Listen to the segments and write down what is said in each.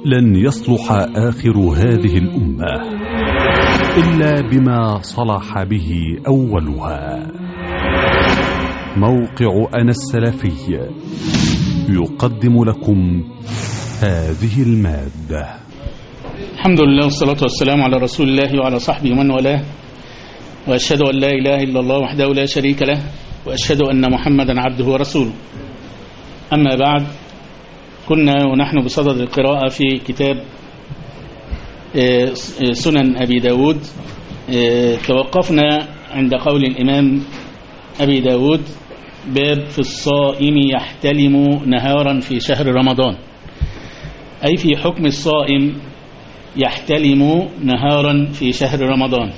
لن يصلح آخر هذه الأمة إلا بما صلح به أولها. موقع أنا السلفي يقدم لكم هذه المادة. الحمد لله والصلاة والسلام على رسول الله وعلى صحبه ومن والاه، وأشهد أن لا إله إلا الله وحده لا شريك له، وأشهد أن محمدا عبده ورسوله. أما بعد، كنا ونحن بصدد القراءة في كتاب سنن أبي داود. توقفنا عند قول الإمام أبي داود: باب في الصائم يحتلم نهارا في شهر رمضان، أي في حكم الصائم يحتلم نهارا في شهر رمضان.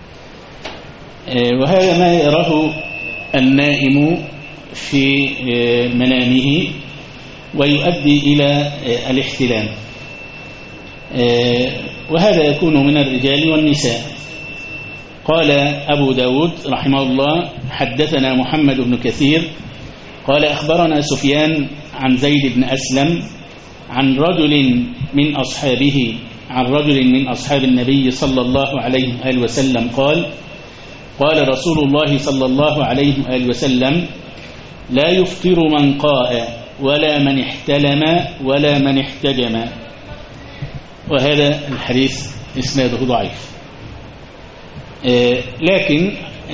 وهذا ما يراه النائم في منامه ويؤدي إلى الاحتلام، وهذا يكون من الرجال والنساء. قال أبو داود رحمه الله: حدثنا محمد بن كثير قال أخبرنا سفيان عن زيد بن أسلم عن رجل من أصحاب النبي صلى الله عليه وآله وسلم قال: قال رسول الله صلى الله عليه وآله وسلم: لا يفطر من قاء ولا من احتلم ولا من احتجم. وهذا الحديث إسناده ضعيف، لكن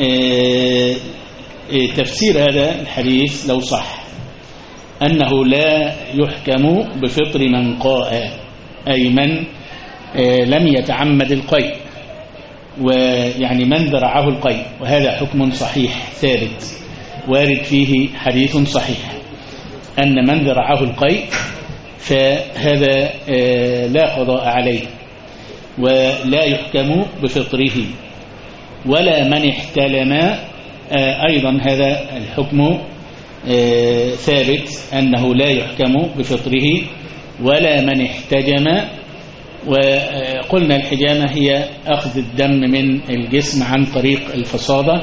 تفسير هذا الحديث لو صح أنه لا يحكم بفطر من قاء، أي من لم يتعمد القيء، ويعني من ذرعه القيء، وهذا حكم صحيح ثابت وارد فيه حديث صحيح أن من ذرعه القيء فهذا لا قضاء عليه ولا يحكم بفطره. ولا من احتلم أيضا هذا الحكم ثابت أنه لا يحكم بفطره. ولا من احتجم، وقلنا الحجامة هي أخذ الدم من الجسم عن طريق الفصادة،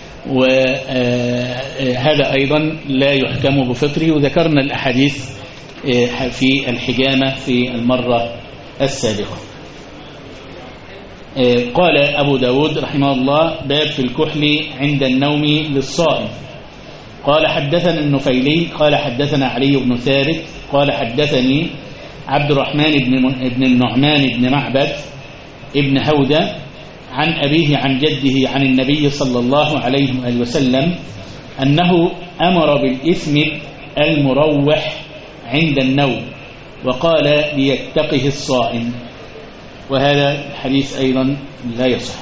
وهذا أيضا لا يحكم بفطره، وذكرنا الأحاديث في الحجامة في المرة السابقة. قال أبو داود رحمه الله: باب في الكحل عند النوم للصائم. قال حدثنا النفيلي قال حدثنا علي بن ثابت قال حدثني عبد الرحمن بن النعمان بن معبد ابن هودة عن أبيه عن جده عن النبي صلى الله عليه وآله وسلم أنه أمر بالإثم المروح عند النوم، وقال ليتقه الصائم. وهذا الحديث أيضا لا يصح.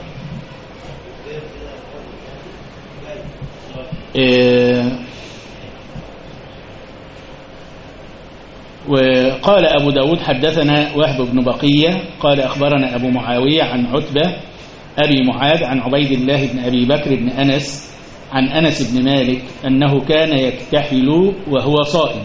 وقال أبو داود حدثنا وهب بن بقية قال أخبرنا أبو معاوية عن عتبة أبي معاذ عن عبيد الله بن أبي بكر بن أنس عن أنس بن مالك أنه كان يكتحل وهو صائم.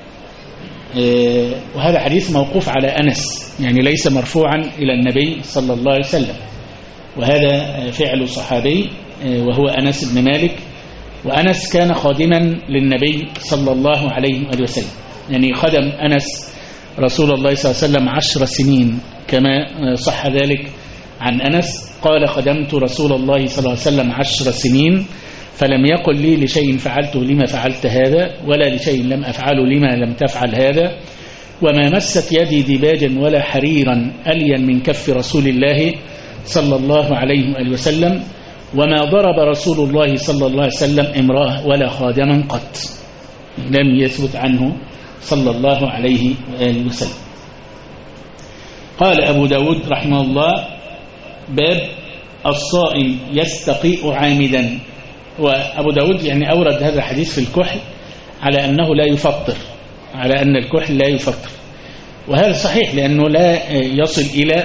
وهذا حديث موقوف على أنس، يعني ليس مرفوعا إلى النبي صلى الله عليه وسلم، وهذا فعل صحابي وهو أنس بن مالك. وأنس كان خادما للنبي صلى الله عليه وآله وسلم، يعني خدم أنس رسول الله صلى الله عليه وسلم 10 سنين كما صح ذلك عن أنس. قال: خدمت رسول الله صلى الله عليه وسلم 10 سنين فلم يقل لي لشيء فعلته لما فعلت هذا، ولا لشيء لم أفعله لما لم تفعل هذا، وما مست يدي دباجا ولا حريرا ألين من كف رسول الله صلى الله عليه وآله وسلم، وما ضرب رسول الله صلى الله عليه وسلم امرأة ولا خادما قط. لم يثبت عنه صلى الله عليه وآله وسلم. قال أبو داود رحمه الله: باب الصائم يستقيء عامدا. وأبو داود يعني أورد هذا الحديث في الكحل على أنه لا يفطر، على أن الكحل لا يفطر، وهذا صحيح لأنه لا يصل إلى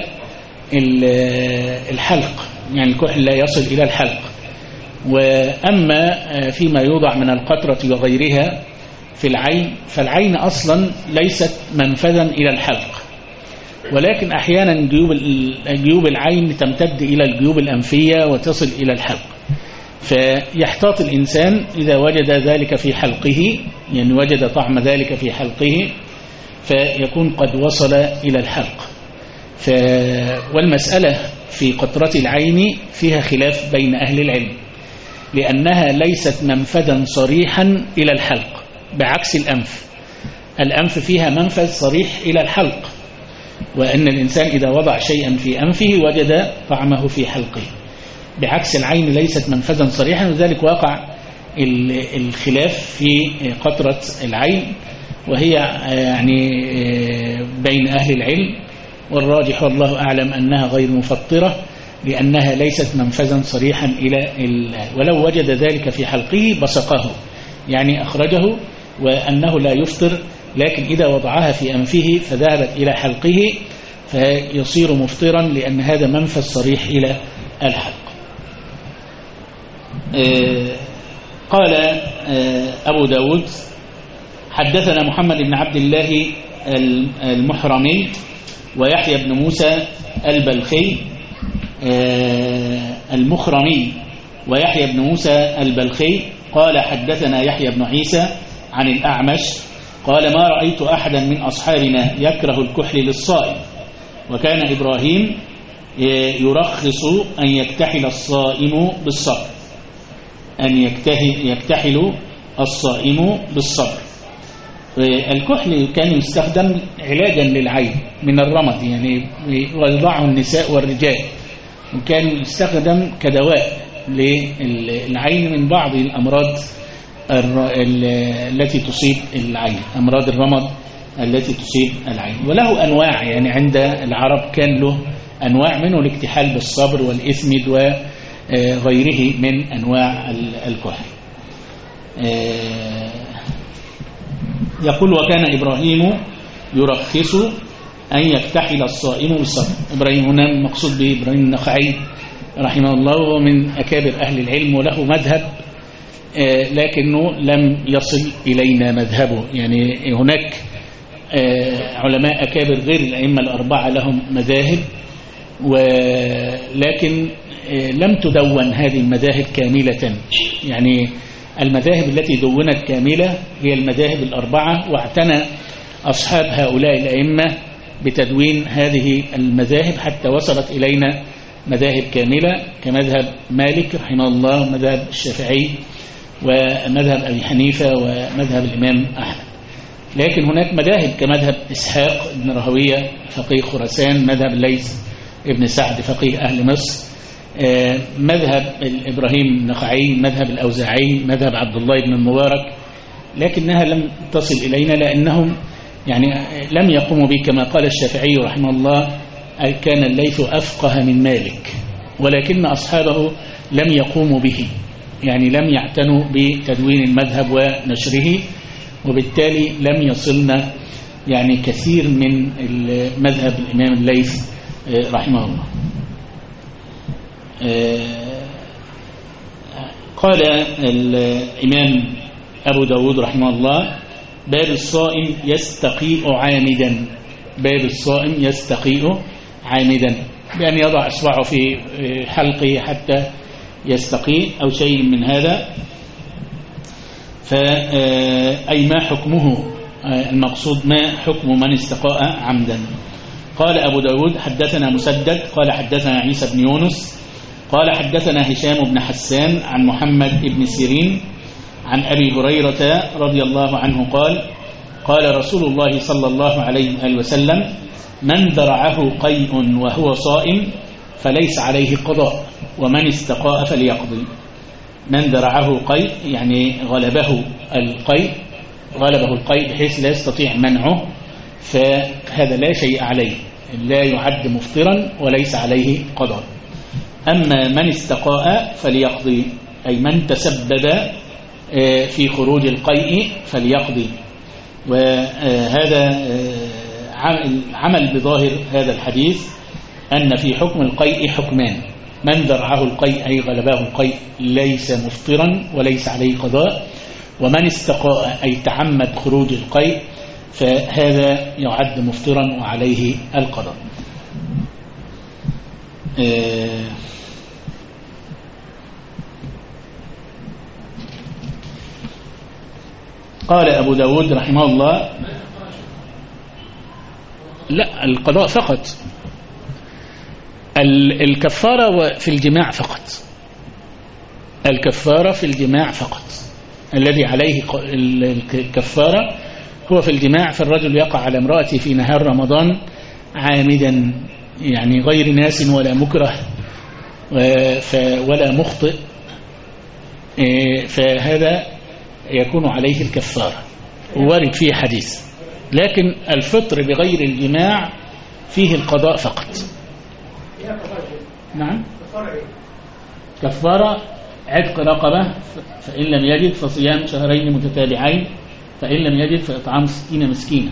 الحلق، يعني الكحل لا يصل إلى الحلق. وأما فيما يوضع من القطرة وغيرها في العين، فالعين أصلا ليست منفذا إلى الحلق، ولكن أحيانا جيوب العين تمتد إلى الجيوب الأنفية وتصل إلى الحلق، فيحتاط الإنسان إذا وجد ذلك في حلقه، يعني وجد طعم ذلك في حلقه فيكون قد وصل إلى الحلق. والمسألة في قطرة العين فيها خلاف بين أهل العلم، لأنها ليست منفذا صريحا إلى الحلق، بعكس الأنف فيها منفذ صريح إلى الحلق، وأن الإنسان إذا وضع شيئا في أنفه وجد طعمه في حلقه، بعكس العين ليست منفذا صريحا، وذلك واقع الخلاف في قطرة العين، وهي يعني بين أهل العلم، والراجح والله أعلم أنها غير مفطرة، لأنها ليست منفذا صريحا ولو وجد ذلك في حلقه بصقه، يعني أخرجه، وأنه لا يفطر، لكن إذا وضعها في أنفه فذهبت إلى حلقه فيصير مفطرا، لأن هذا منفذ صريح إلى الحلق. قال أبو داود حدثنا محمد بن عبد الله المحرمي ويحيى بن موسى البلخي، المخرمي ويحيى بن موسى البلخي قال حدثنا يحيى بن عيسى عن الأعمش قال ما رأيت أحدا من أصحابنا يكره الكحل للصائم، وكان إبراهيم يرخص أن يكتحل الصائم بالصبر، أن يكتحل الصائم بالصبر. الكحل كان يستخدم علاجا للعين من الرمد، يعني ويضعه النساء والرجال، وكان يستخدم كدواء للعين من بعض الأمراض التي تصيب العين، أمراض الرمد التي تصيب العين. وله أنواع، يعني عند العرب كان له أنواع، منه الاكتحال بالصبر والإثمد وغيره من أنواع الكحل. يقول وكان إبراهيم يرخص أن يكتحل الصائم بالصبر. إبراهيم هنا مقصود به إبراهيم النخعي رحمه الله، وهو من أكابر أهل العلم وله مذهب، لكنه لم يصل إلينا مذهبه. يعني هناك علماء أكابر غير الأئمة الأربعة لهم مذاهب، ولكن لم تدون هذه المذاهب كاملة. يعني المذاهب التي دونت كاملة هي المذاهب الأربعة، واعتنى أصحاب هؤلاء الأئمة بتدوين هذه المذاهب حتى وصلت إلينا مذاهب كاملة، كمذهب مالك رحمه الله، ومذهب الشافعي، ومذهب أبي حنيفة، ومذهب الإمام أحمد. لكن هناك مذاهب كمذهب إسحاق بن راهويه فقيه خراسان، مذهب الليث ابن سعد فقيه أهل مصر، مذهب إبراهيم النخعي، مذهب الأوزاعي، مذهب عبد الله بن المبارك، لكنها لم تصل إلينا لأنهم يعني لم يقوموا به. كما قال الشافعي رحمه الله كان الليث أفقه من مالك، ولكن أصحابه لم يقوموا به، يعني لم يعتنوا بتدوين المذهب ونشره، وبالتالي لم يصلنا يعني كثير من مذهب الإمام الليث رحمه الله. قال الإمام أبو داود رحمه الله باب الصائم يستقيء عامدا، باب الصائم يستقيء عامدا، بأن يضع إصبعه في حلقه حتى يستقيء أو شيء من هذا. أي ما حكمه، المقصود ما حكم من استقاء عمدا. قال أبو داود حدثنا مسدد قال حدثنا عيسى بن يونس قال حدثنا هشام بن حسان عن محمد بن سيرين عن أبي هريرة رضي الله عنه قال قال رسول الله صلى الله عليه وسلم من ذرعه قيء وهو صائم فليس عليه قضاء، ومن استقاء فليقضي. من ذرعه قيء يعني غلبه القيء بحيث لا يستطيع منعه، فهذا لا شيء عليه، لا يعد مفطرا وليس عليه قضاء. أما من استقاء فليقضي، أي من تسبب في خروج القيء فليقضي. وهذا عمل بظاهر هذا الحديث أن في حكم القيء حكمان: من ذرعه القيء أي غلبه القيء ليس مفطرا وليس عليه قضاء، ومن استقاء أي تعمد خروج القيء فهذا يعد مفطرا وعليه القضاء. قال أبو داود رحمه الله لا، القضاء فقط. الكفارة في الجماع فقط. الكفارة في الجماع فقط. الذي عليه الكفارة هو في الجماع. فالرجل يقع على امرأته في نهار رمضان عامدا، يعني غير ناس ولا مكره ولا مخطئ، فهذا يكون عليه الكفارة، وارد فيه حديث. لكن الفطر بغير الجماع فيه القضاء فقط. نعم، كفارة عتق رقبة، فإن لم يجد فصيام شهرين متتابعين، فإن لم يجد فإطعام 60 مسكينا.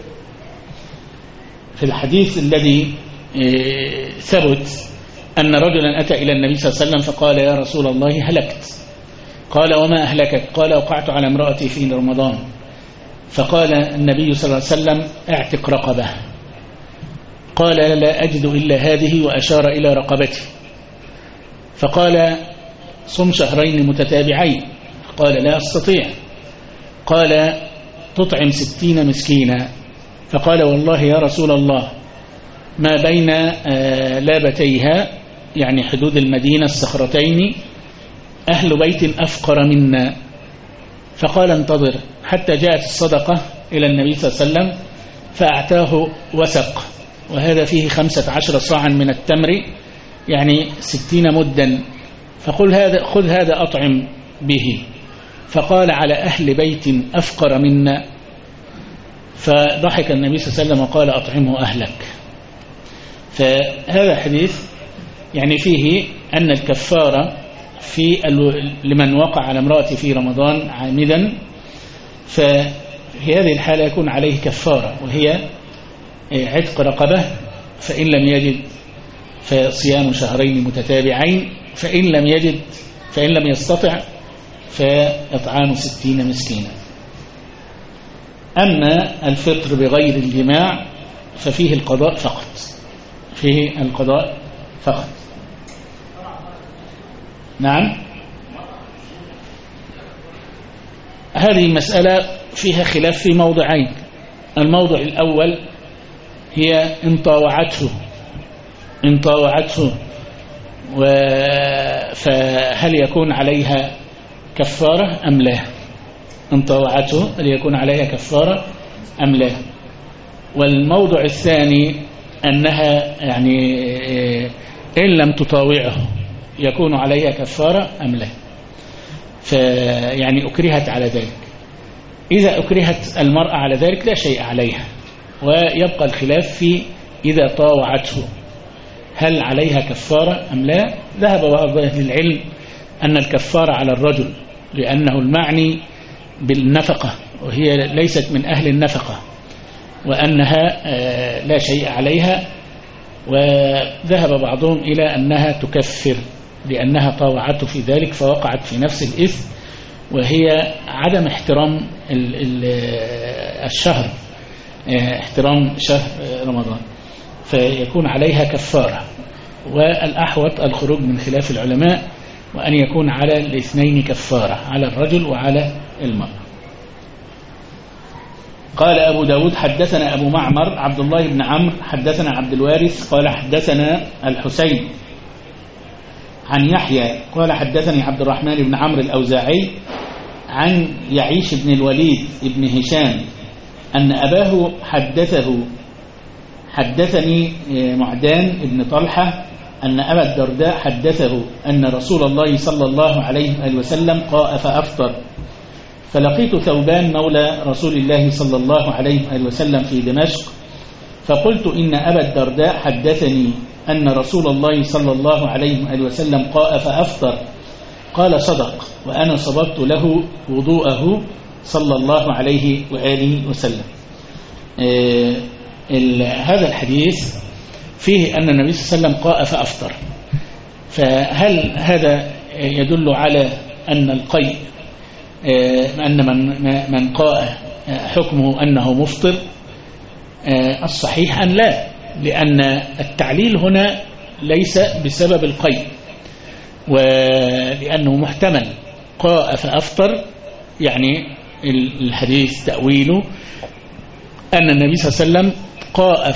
في الحديث الذي ثبت أن رجلا أتى إلى النبي صلى الله عليه وسلم فقال: يا رسول الله هلكت. قال: وما أهلكك؟ قال: وقعت على امرأتي في رمضان. فقال النبي صلى الله عليه وسلم: اعتق رقبة. قال: لا أجد إلا هذه، وأشار إلى رقبته. فقال: صم شهرين متتابعين. قال: لا أستطيع. قال: تطعم 60 مسكينا. فقال: والله يا رسول الله ما بين لابتيها، يعني حدود المدينة الصخرتين، أهل بيت أفقر منا. فقال: انتظر حتى جاءت الصدقة إلى النبي صلى الله عليه وسلم فأعطاه وسق، وهذا فيه 15 صاعا من التمر، يعني 60 مدا. فقل خذ هذا أطعم به. فقال: على أهل بيت أفقر منا. فضحك النبي صلى الله عليه وسلم وقال: أطعمه أهلك. فهذا حديث يعني فيه أن الكفارة لمن وقع على امرأته في رمضان عامدا، ففي هذه الحالة يكون عليه كفارة، وهي عتق رقبة، فإن لم يجد فصيام شهرين متتابعين، فإن لم يستطع فإطعام 60 مسكينا. أما الفطر بغير الجماع ففيه القضاء فقط. فيه القضاء فقط. نعم، هذه مسألة فيها خلاف في موضعين. الموضع الأول هي إن طاوعته فهل يكون عليها كفارة أم لا؟ إن طاوعته هل يكون عليها كفارة أم لا؟ والموضع الثاني أنها يعني إن لم تطاوعه يكون عليها كفارة أم لا؟ فيعني أكرهت على ذلك. إذا أكرهت المرأة على ذلك لا شيء عليها، ويبقى الخلاف في إذا طاوعته هل عليها كفارة أم لا. ذهب بعض أهل العلم أن الكفارة على الرجل، لأنه المعني بالنفقة وهي ليست من أهل النفقة، وأنها لا شيء عليها. وذهب بعضهم إلى أنها تكفر لأنها طاوعته في ذلك فوقعت في نفس الإثم، وهي عدم احترام الشهر، احترام شهر رمضان، فيكون عليها كفارة. والأحوط الخروج من خلاف العلماء، وأن يكون على الاثنين كفارة، على الرجل وعلى المرأة. قال أبو داود: حدثنا أبو معمر عبد الله بن عمرو حدثنا عبد الوارث قال حدثنا الحسين عن يحيى قال حدثني عبد الرحمن بن عمرو الأوزاعي عن يعيش بن الوليد بن هشام أن أباه حدثني معدان بن طلحة أن أبا الدرداء حدثه أن رسول الله صلى الله عليه وسلم قاء فأفطر، فلقيت ثوبان مولى رسول الله صلى الله عليه وسلم في دمشق، فقلت إن أبا الدرداء حدثني أن رسول الله صلى الله عليه وسلم قاء فأفطر. قال: صدق، وأنا صببت له وضوءه صلى الله عليه وآله وسلم. هذا الحديث فيه أن النبي صلى الله عليه وسلم قاء فأفطر، فهل هذا يدل على أن القيء أن من قاء حكمه أنه مفطر؟ الصحيح أن لا، لأن التعليل هنا ليس بسبب القيء، ولأنه محتمل. قاء فأفطر يعني الحديث تأويله أن النبي صلى الله عليه وسلم قاء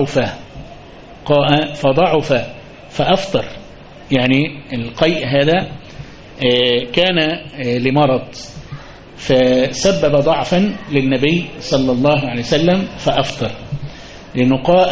فضعف فأفطر. يعني القيء هذا كان لمرض فسبب ضعفا للنبي صلى الله عليه وسلم فأفطر، لأنه قاء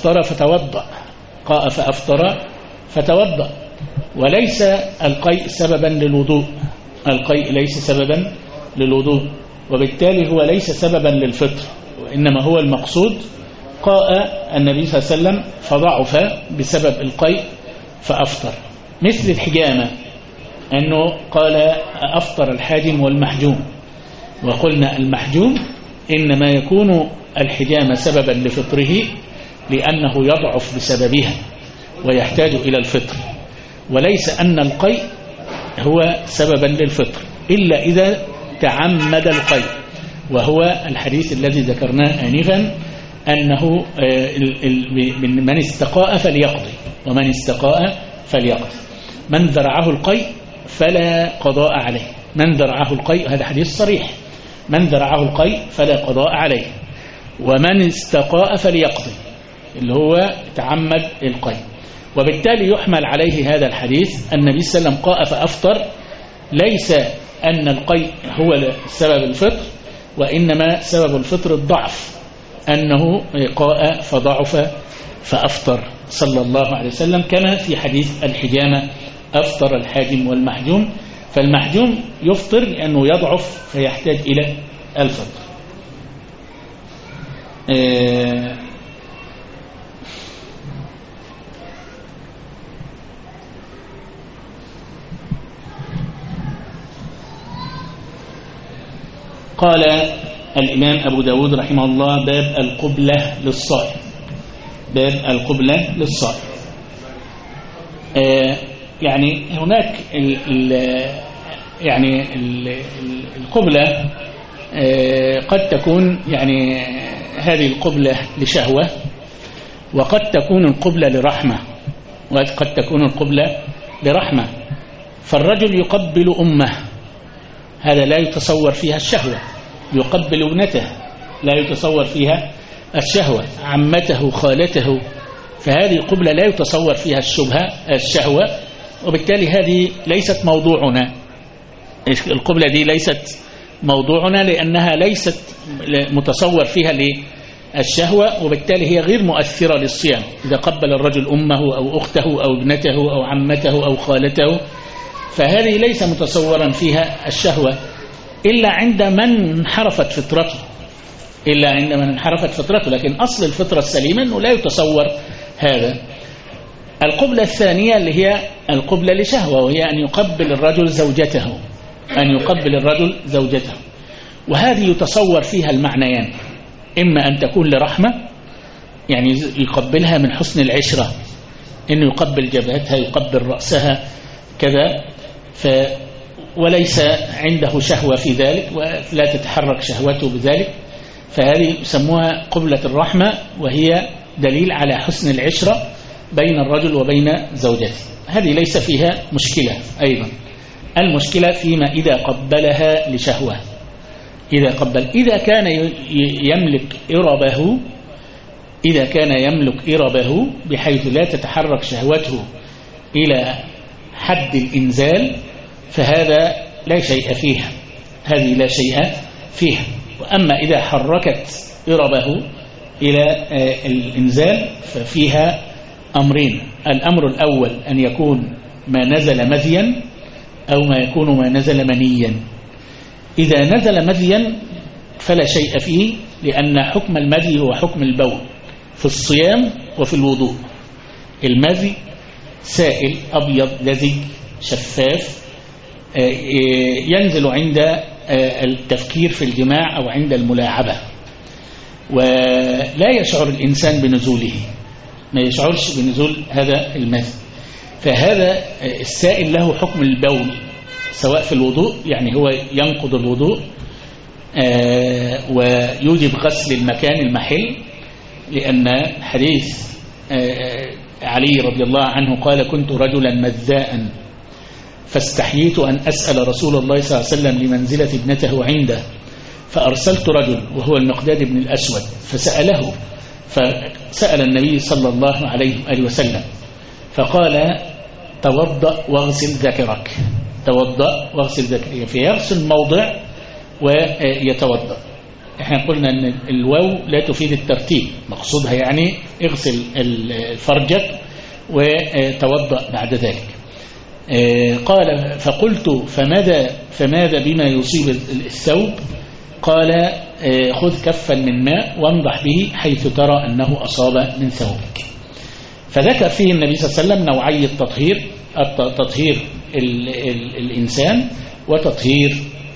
فأفطر فتوضأ، وليس القيء سببا للوضوء. القيء ليس سببا للوضوء، وبالتالي هو ليس سببا للفطر، وإنما هو المقصود قاء النبي صلى الله عليه وسلم فضعف بسبب القيء فأفطر. مثل الحجامة، أنه قال أفطر الحاجم والمحجوم، وقلنا المحجوم إنما يكون الحجامة سببا لفطره لأنه يضعف بسببها ويحتاج إلى الفطر، وليس أن القيء هو سببا للفطر إلا إذا تعمد القيء، وهو الحديث الذي ذكرناه آنفا أنه من استقاء فليقضي، ومن استقاء فليقضي. من ذرعه القيء فلا قضاء عليه، من ذرعه القيء، هذا حديث صريح، من ذرعه القيء فلا قضاء عليه، ومن استقاء فليقضي اللي هو تعمد القيء. وبالتالي يحمل عليه هذا الحديث النبي صلى الله عليه وسلم قاء فأفطر، ليس أن القيء هو سبب الفطر، وإنما سبب الفطر الضعف، أنه قاء فضعف فأفطر صلى الله عليه وسلم، كما في حديث الحجامة أفطر الحاجم والمحجوم. فالمحجوم يفطر لأنه يضعف فيحتاج إلى الفطر. قال الإمام أبو داود رحمه الله: باب القبلة للصائم. باب القبلة للصائم. يعني هناك القبلة قد تكون يعني هذه القبلة لشهوة، وقد تكون القبلة لرحمة، وقد تكون القبلة لرحمة. فالرجل يقبل أمه، هذا لا يتصور فيها الشهوة، يقبل ابنته لا يتصور فيها الشهوة، عمته خالته، فهذه القبلة لا يتصور فيها الشهوة، وبالتالي هذه ليست موضوعنا. القبلة دي ليست موضوعنا لأنها ليست متصور فيها للشهوة، وبالتالي هي غير مؤثرة للصيام. إذا قبل الرجل أمه أو أخته أو ابنته أو عمته أو خالته، فهذه ليس متصورا فيها الشهوة إلا عند من انحرفت فطرته، لكن أصل الفطرة السليمة أنه لا يتصور هذا. القبلة الثانية اللي هي القبلة لشهوة، وهي أن يقبل الرجل زوجته، وهذه يتصور فيها المعنيان، إما أن تكون لرحمة، يعني يقبلها من حسن العشرة، إنه يقبل جبهتها، يقبل رأسها كذا، وليس عنده شهوة في ذلك ولا تتحرك شهوته بذلك، فهذه يسموها قبلة الرحمة، وهي دليل على حسن العشرة بين الرجل وبين زوجته. هذه ليس فيها مشكلة أيضا. المشكلة فيما إذا قبلها لشهوة، إذا كان يملك إربه بحيث لا تتحرك شهوته إلى حد الإنزال، فهذا لا شيء فيها. وأما إذا حركت إربه إلى الإنزال ففيها أمرين: الأمر الأول أن يكون ما نزل مذيا، أو ما يكون ما نزل منيا. إذا نزل مذيا فلا شيء فيه، لأن حكم المذي هو حكم البول في الصيام وفي الوضوء. المذي سائل أبيض لزج شفاف، ينزل عند التفكير في الجماع أو عند الملاعبة، ولا يشعر الإنسان بنزوله، ما يشعرش بنزول هذا المذي. فهذا السائل له حكم البول سواء في الوضوء، يعني هو ينقض الوضوء ويوجب غسل المحل، لأن حديث علي رضي الله عنه قال: كنت رجلا مذاء فاستحييت أن أسأل رسول الله صلى الله عليه وسلم لمنزلة ابنته عنده، فأرسلت رجل وهو المقداد بن الأسود فسأله، فسأل النبي صلى الله عليه وآله وسلم فقال توضأ واغسل ذكرك. توضأ واغسل ذكرك، فيغسل موضع ويتوضأ. احنا قلنا ان الواو لا تفيد الترتيب، مقصودها يعني اغسل فرجك وتوضأ بعد ذلك. قال فقلت فماذا بما يصيب الثوب؟ قال خذ كفا من ماء وانضح به حيث ترى أنه أصاب من ثوبك. فذكر فيه النبي صلى الله عليه وسلم نوعي تطهير الإنسان وتطهير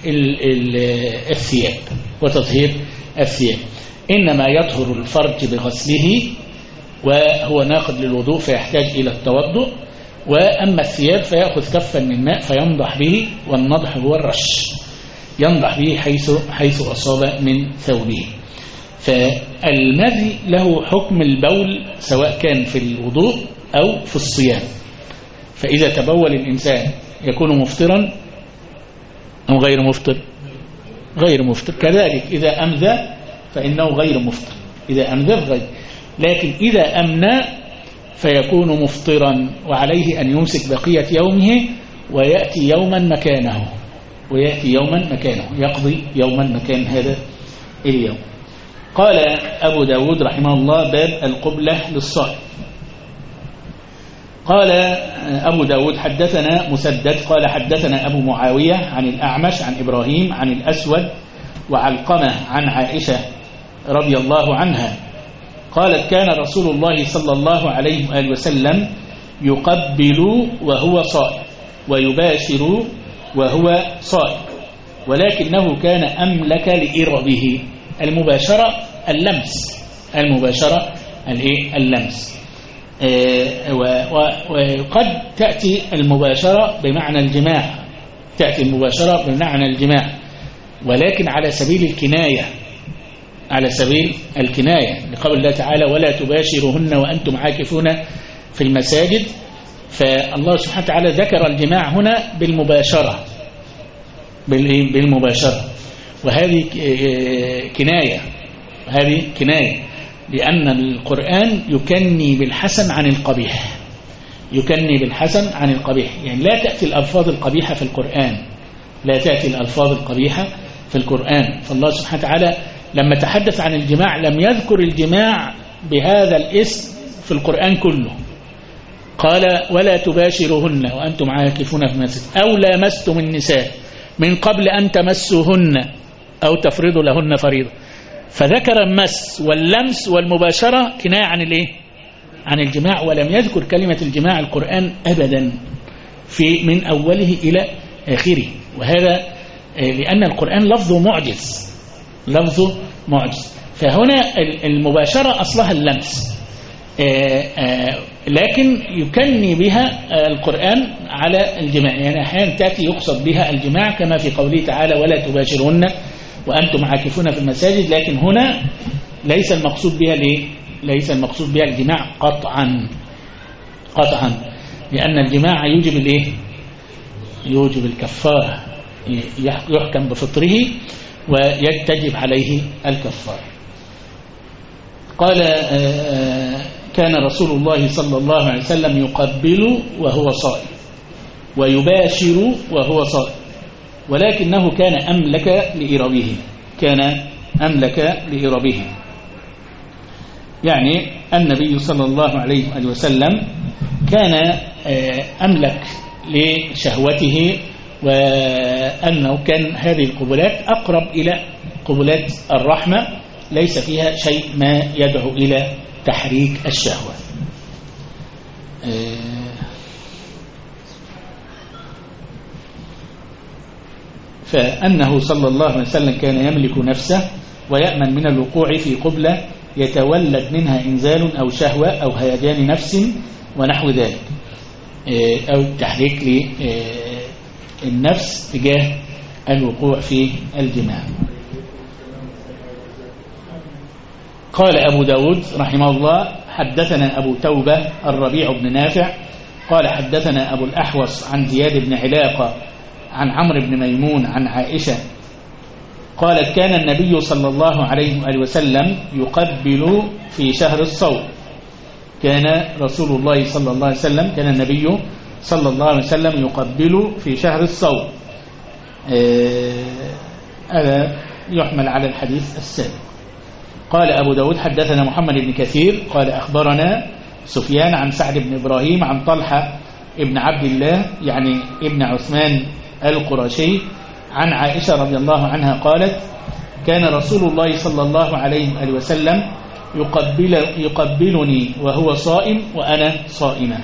الثياب. إنما يطهر الفرج بغسله وهو ناقض للوضوء فيحتاج إلى التوضؤ، وأما الثياب فيأخذ كفا من ماء فينضح به، والنضح هو الرش، ينضح به حيث أصاب من ثوبه. فالمذي له حكم البول سواء كان في الوضوء أو في الصيام. فإذا تبول الإنسان يكون مفطرا أو غير مفطر؟ غير مفطر. كذلك إذا أمذى فإنه غير مفطر، إذا أمذى غير. لكن إذا أمنى فيكون مفطرا، وعليه أن يمسك بقية يومه ويأتي يوما مكانه، يقضي يوما مكان هذا اليوم. قال أبو داود رحمه الله باب القبلة للصائم. قال أبو داود حدثنا مسدد قال حدثنا أبو معاوية عن الأعمش عن إبراهيم عن الأسود وعلقمة عن عائشة رضي الله عنها قالت كان رسول الله صلى الله عليه وآله وسلم يقبل وهو صائم ويباشر وهو صائم، ولكنه كان أملك لإربه. المباشرة اللمس. وقد تأتي المباشرة بمعنى الجماع، ولكن على سبيل الكناية لقول الله تعالى ولا تباشرهن وأنتم عاكفون في المساجد. فالله سبحانه وتعالى ذكر الجماع هنا بالمباشرة، وهذه كناية لأن القرآن يكني بالحسن عن القبيح، يعني لا تأتي الألفاظ القبيحة في القرآن. فالله سبحانه وتعالى لما تحدث عن الجماع لم يذكر الجماع بهذا الاسم في القرآن كله. قال ولا تباشرهن وأنتم عاكفون في المسجد أو لامستم النساء من قبل أن تمسوهن أو تفرضوا لهن فريضة. فذكر المس واللمس والمباشرة كناية عن الجماع، ولم يذكر كلمة الجماع القرآن أبدا من أوله إلى آخره. وهذا لأن القرآن لفظه معجز. فهنا المباشرة أصلها اللمس، لكن يكني بها القرآن على الجماع، يعني أحيانا تأتي يقصد بها الجماع كما في قوله تعالى ولا تباشرون وأنتم عاكفون في المساجد. لكن هنا ليس المقصود بها الجماع قطعا، لأن الجماع يوجب الكفارة، يحكم بفطره ويتجب عليه الكفارة. قال كان رسول الله صلى الله عليه وسلم يقبل وهو صائم ويباشر وهو صائم، ولكنه كان أملك لإربه. يعني النبي صلى الله عليه وسلم كان أملك لشهوته، وأنه كان هذه القبلات أقرب إلى قبلات الرحمة، ليس فيها شيء ما يدعو إلى تحريك الشهوة. فأنه صلى الله عليه وسلم كان يملك نفسه ويأمن من الوقوع في قبلة يتولد منها إنزال أو شهوة أو هيجان نفس ونحو ذلك، أو تحريك للنفس تجاه الوقوع في الجماع. قال أبو داود رحمه الله حدثنا أبو توبة الربيع بن نافع قال حدثنا أبو الأحوص عن زياد بن علاقة عن عمرو بن ميمون عن عائشة قالت كان النبي صلى الله عليه وآله وسلم يقبل في شهر الصوم. كان رسول الله صلى الله عليه وسلم كان النبي صلى الله عليه وسلم يقبل في شهر الصوم. هذا يحمل على الحديث السابق. قال أبو داود حدثنا محمد بن كثير قال أخبرنا سفيان عن سعد بن إبراهيم عن طلحة ابن عبد الله يعني ابن عثمان القرشي عن عائشة رضي الله عنها قالت كان رسول الله صلى الله عليه وسلم يقبلني وهو صائم وأنا صائمة.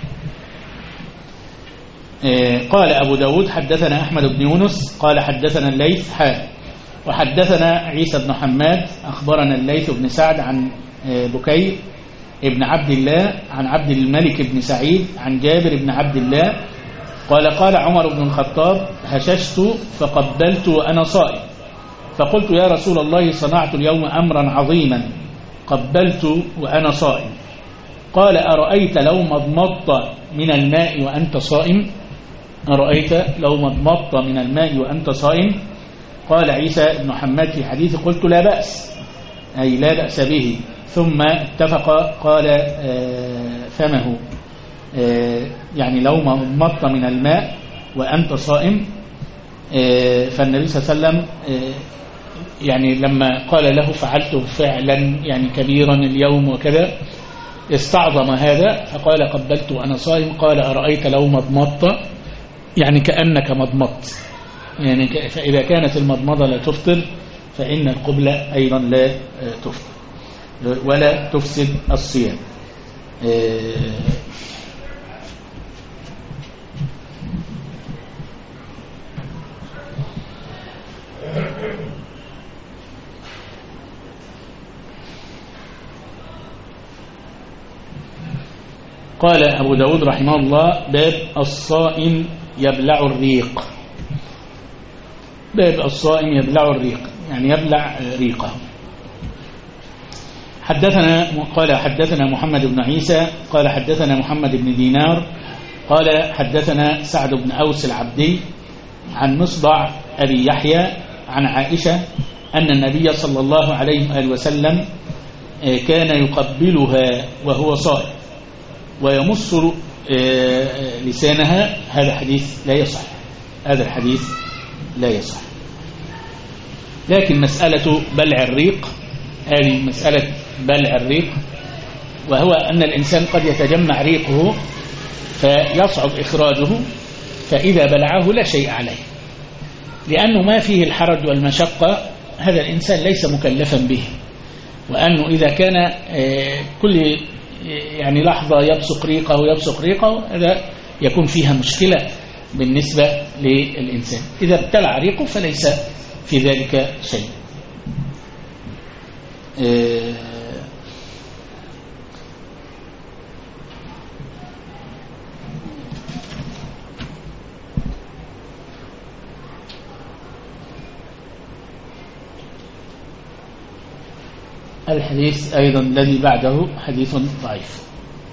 قال أبو داود حدثنا أحمد بن يونس قال حدثنا الليث وحدثنا عيسى بن حماد أخبرنا الليث بن سعد عن بكير ابن عبد الله عن عبد الملك بن سعيد عن جابر بن عبد الله قال عمر بن الخطاب هششت فقبلت وأنا صائم فقلت يا رسول الله صنعت اليوم أمرا عظيما قبلت وأنا صائم. قال أرأيت لو مضمضت من الماء وأنت صائم؟ أرأيت لو مضمضت من الماء وأنت صائم؟ قال عيسى بن حماد في حديث قلت لا بأس أي لا بأس به. ثم اتفق قال فمه يعني لو مضمضت من الماء وأنت صائم. فالنبي صلى الله عليه وسلم يعني لما قال له فعلته فعلا يعني كبيرا اليوم وكذا استعظم هذا فقال قبلت وأنا صائم. قال أرأيت لو مضمضت يعني كأنك مضمضت يعني فإذا كانت المضمضة لا تفطر فإن القبلة أيضا لا تفطر ولا تفسد الصيام. قال أبو داود رحمه الله باب الصائم يبلع الريق. باب الصائم يبلع الريق يعني يبلع ريقه. قال حدثنا محمد بن عيسى قال حدثنا محمد بن دينار قال حدثنا سعد بن أوس العبدي عن مصدع أبي يحيى عن عائشة أن النبي صلى الله عليه وسلم كان يقبلها وهو صائم ويمص لسانها. هذا حديث لا يصح. هذا الحديث لا يصح. لكن مسألة بلع الريق هذه مسألة بلع الريق وهو أن الإنسان قد يتجمع ريقه فيصعب إخراجه فإذا بلعه لا شيء عليه لأنه ما فيه الحرج والمشقة. هذا الإنسان ليس مكلفا به وأنه إذا كان كل يعني لحظة يبصق ريقه هذا يكون فيها مشكلة بالنسبة للإنسان. إذا ابتلع ريقه فليس في ذلك شيء. الحديث أيضا الذي بعده حديث ضعيف.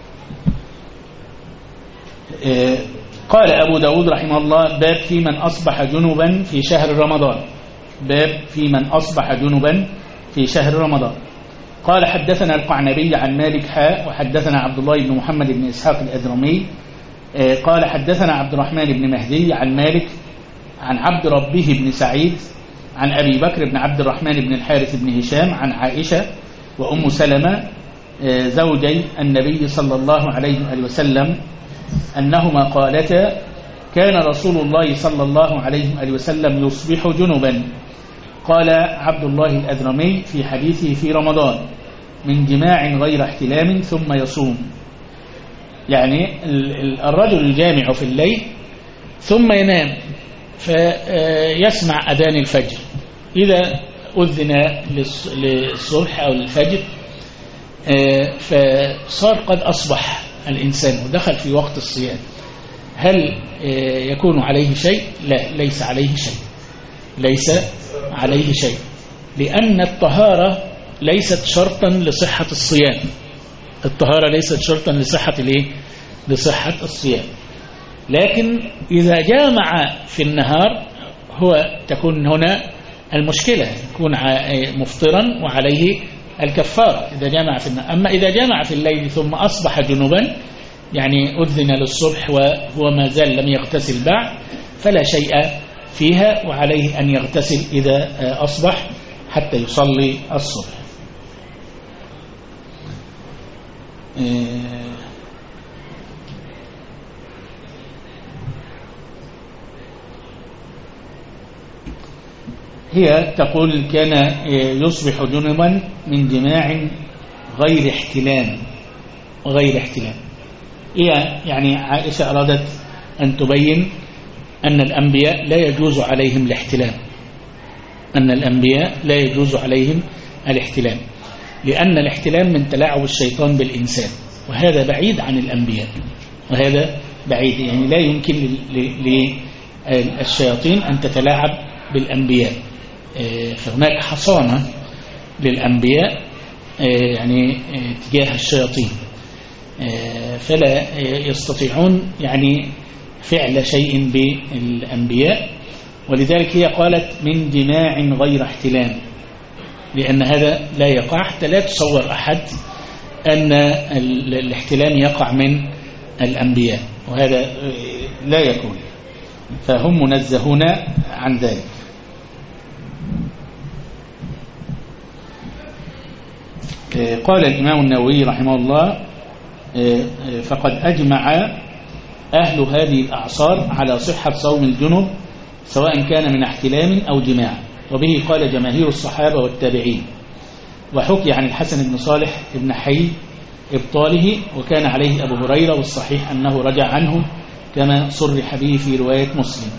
قال أبو داود رحمه الله باب في من أصبح جنبا في شهر رمضان. باب في من أصبح جنبا في شهر رمضان. قال حدثنا القعنبي عن مالك وحدثنا عبد الله بن محمد بن إسحاق الأذرمي قال حدثنا عبد الرحمن بن مهدي عن مالك عن عبد ربه بن سعيد عن أبي بكر بن عبد الرحمن بن الحارث بن هشام عن عائشة وأم سلمة زوجي النبي صلى الله عليه وسلم أنهما قالتا كان رسول الله صلى الله عليه وسلم يصبح جنبا. قال عبد الله الأذرمي في حديثه في رمضان من جماع غير احتلام ثم يصوم. يعني الرجل يجامع في الليل ثم ينام فيسمع أذان الفجر. إذا أذن للصبح أو للفجر فصار قد أصبح الإنسان ودخل في وقت الصيام. هل يكون عليه شيء؟ لا، ليس عليه شيء. ليس عليه شيء لأن الطهارة ليست شرطا لصحة الصيام. الطهارة ليست شرطا لصحة الصيام. لكن إذا جامع في النهار هو تكون هنا المشكلة، يكون مفطرا وعليه الكفارة إذا جمع في النهار. أما إذا جمع في الليل ثم أصبح جنبا، يعني أذن للصبح وهو ما زال لم يغتسل بعد، فلا شيء فيها، وعليه أن يغتسل إذا أصبح حتى يصلي الصبح. هي تقول كان يصبح جنبا من جماع غير احتلام وغير احتلام. هي يعني عائشة أرادت أن تبين أن الأنبياء لا يجوز عليهم الاحتلام، أن الأنبياء لا يجوز عليهم الاحتلام، لأن الاحتلام من تلاعب الشيطان بالإنسان، وهذا بعيد عن الأنبياء، وهذا بعيد، يعني لا يمكن للشياطين أن تتلاعب بالأنبياء. فهناك حصانة للأنبياء يعني تجاه الشياطين، فلا يستطيعون يعني فعل شيء بالأنبياء. ولذلك هي قالت من جماع غير احتلام، لأن هذا لا يقع، حتى لا تصور أحد أن الاحتلام يقع من الأنبياء، وهذا لا يكون، فهم منزهون عن ذلك. قال الإمام النووي رحمه الله فقد أجمع أهل هذه الأعصار على صحة صوم الجنب سواء كان من احتلام أو جماع، وبه قال جماهير الصحابة والتابعين. وحكي عن الحسن بن صالح بن حي إبطاله، وكان عليه أبو هريرة، والصحيح أنه رجع عنه كما صرح به في رواية مسلم.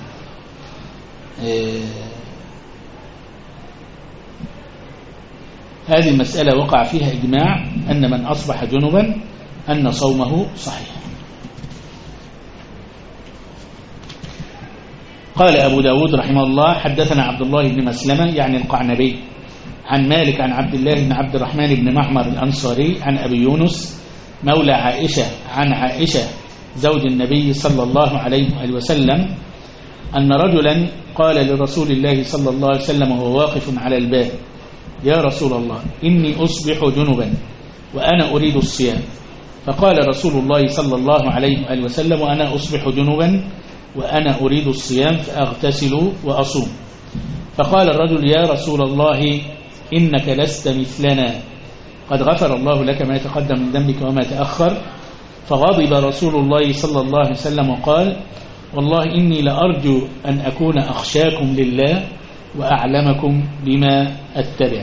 هذه المسألة وقع فيها إجماع أن من أصبح جنبا أن صومه صحيح. قال أبو داود رحمه الله حدثنا عبد الله بن مسلمة يعني القعنبي عن مالك عن عبد الله بن عبد الرحمن بن معمر الأنصاري عن أبي يونس مولى عائشة عن عائشة زوج النبي صلى الله عليه وسلم أن رجلا قال لرسول الله صلى الله عليه وسلم وهو واقف على الباب: يا رسول الله إني أصبح جنبا وأنا أريد الصيام. فقال رسول الله صلى الله عليه وسلم: وأنا أصبح جنبا وأنا أريد الصيام فأغتسل وأصوم. فقال الرجل: يا رسول الله إنك لست مثلنا، قد غفر الله لك ما تقدم من ذنبك وما تأخر. فغضب رسول الله صلى الله عليه وسلم وقال: والله إني لأرجو أن أكون أخشاكم لله وأعلمكم بما أتبع.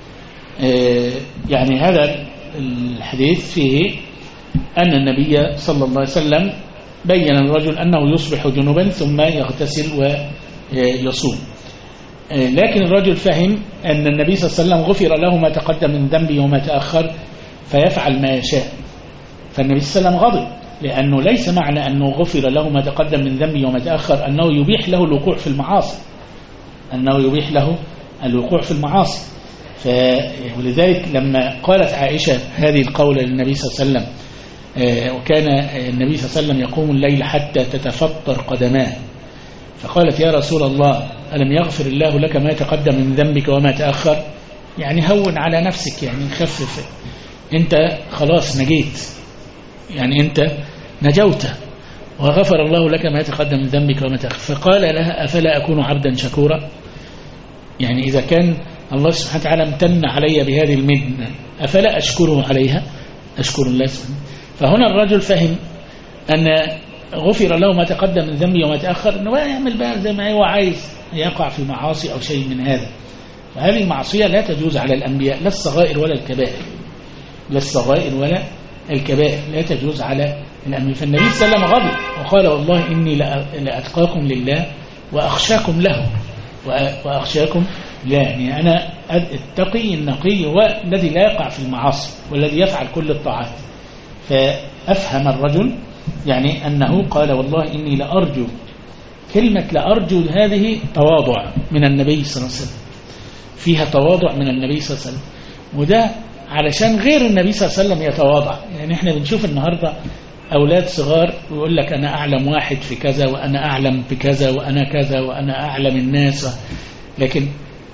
يعني هذا الحديث فيه أن النبي صلى الله عليه وسلم بين الرجل أنه يصبح جنبا ثم يغتسل ويصوم، لكن الرجل فهم أن النبي صلى الله عليه وسلم غفر له ما تقدم من ذنبه وما تأخر فيفعل ما يشاء. فالنبي صلى الله عليه وسلم غضب، لأنه ليس معنى أنه غفر له ما تقدم من ذنبه وما تأخر أنه يبيح له الوقوع في المعاصي، أنه يبيح له الوقوع في المعاصي. ولذلك لما قالت عائشة هذه القولة للنبي صلى الله عليه وسلم، وكان النبي صلى الله عليه وسلم يقوم الليل حتى تتفطر قدماه، فقالت: يا رسول الله ألم يغفر الله لك ما تقدم من ذنبك وما تأخر؟ يعني هون على نفسك، يعني خفف، أنت خلاص نجيت، يعني أنت نجوت وغفر الله لك ما تقدم من ذنبك وما تأخر. فقال لها: أفلا أكون عبدا شكورا؟ يعني إذا كان الله سبحانه وتعالى امتن علي بهذه المنة أفلا أشكره عليها؟ أشكر الله سبحانه. فهنا الرجل فهم أن غفر له ما تقدم من ذنبه وما تأخر، أنه يعمل بقى زي ما هو عايز، يقع في معاصي أو شيء من هذا. فهذه المعصية لا تجوز على الأنبياء، لا الصغائر ولا الكبائر، لا الصغائر ولا الكبائر لا تجوز على الأنبياء. فالنبي صلى الله عليه وسلم غضب وقال: والله إني لأتقاكم لله وأخشاكم له وأخشاكم لا، يعني أنا التقي النقي هو الذي لا يقع في المعاصي والذي يفعل كل الطاعات. فأفهم الرجل يعني أنه قال: والله إني لأرجو. كلمة لأرجو هذه تواضع من النبي صلى الله عليه وسلم، فيها تواضع من النبي صلى الله عليه وسلم، وده علشان غير النبي صلى الله عليه وسلم يتواضع. يعني احنا بنشوف النهاردة أولاد صغار ويقول لك أنا أعلم واحد في كذا وأنا أعلم بكذا وأنا كذا وأنا أعلم الناس، لكن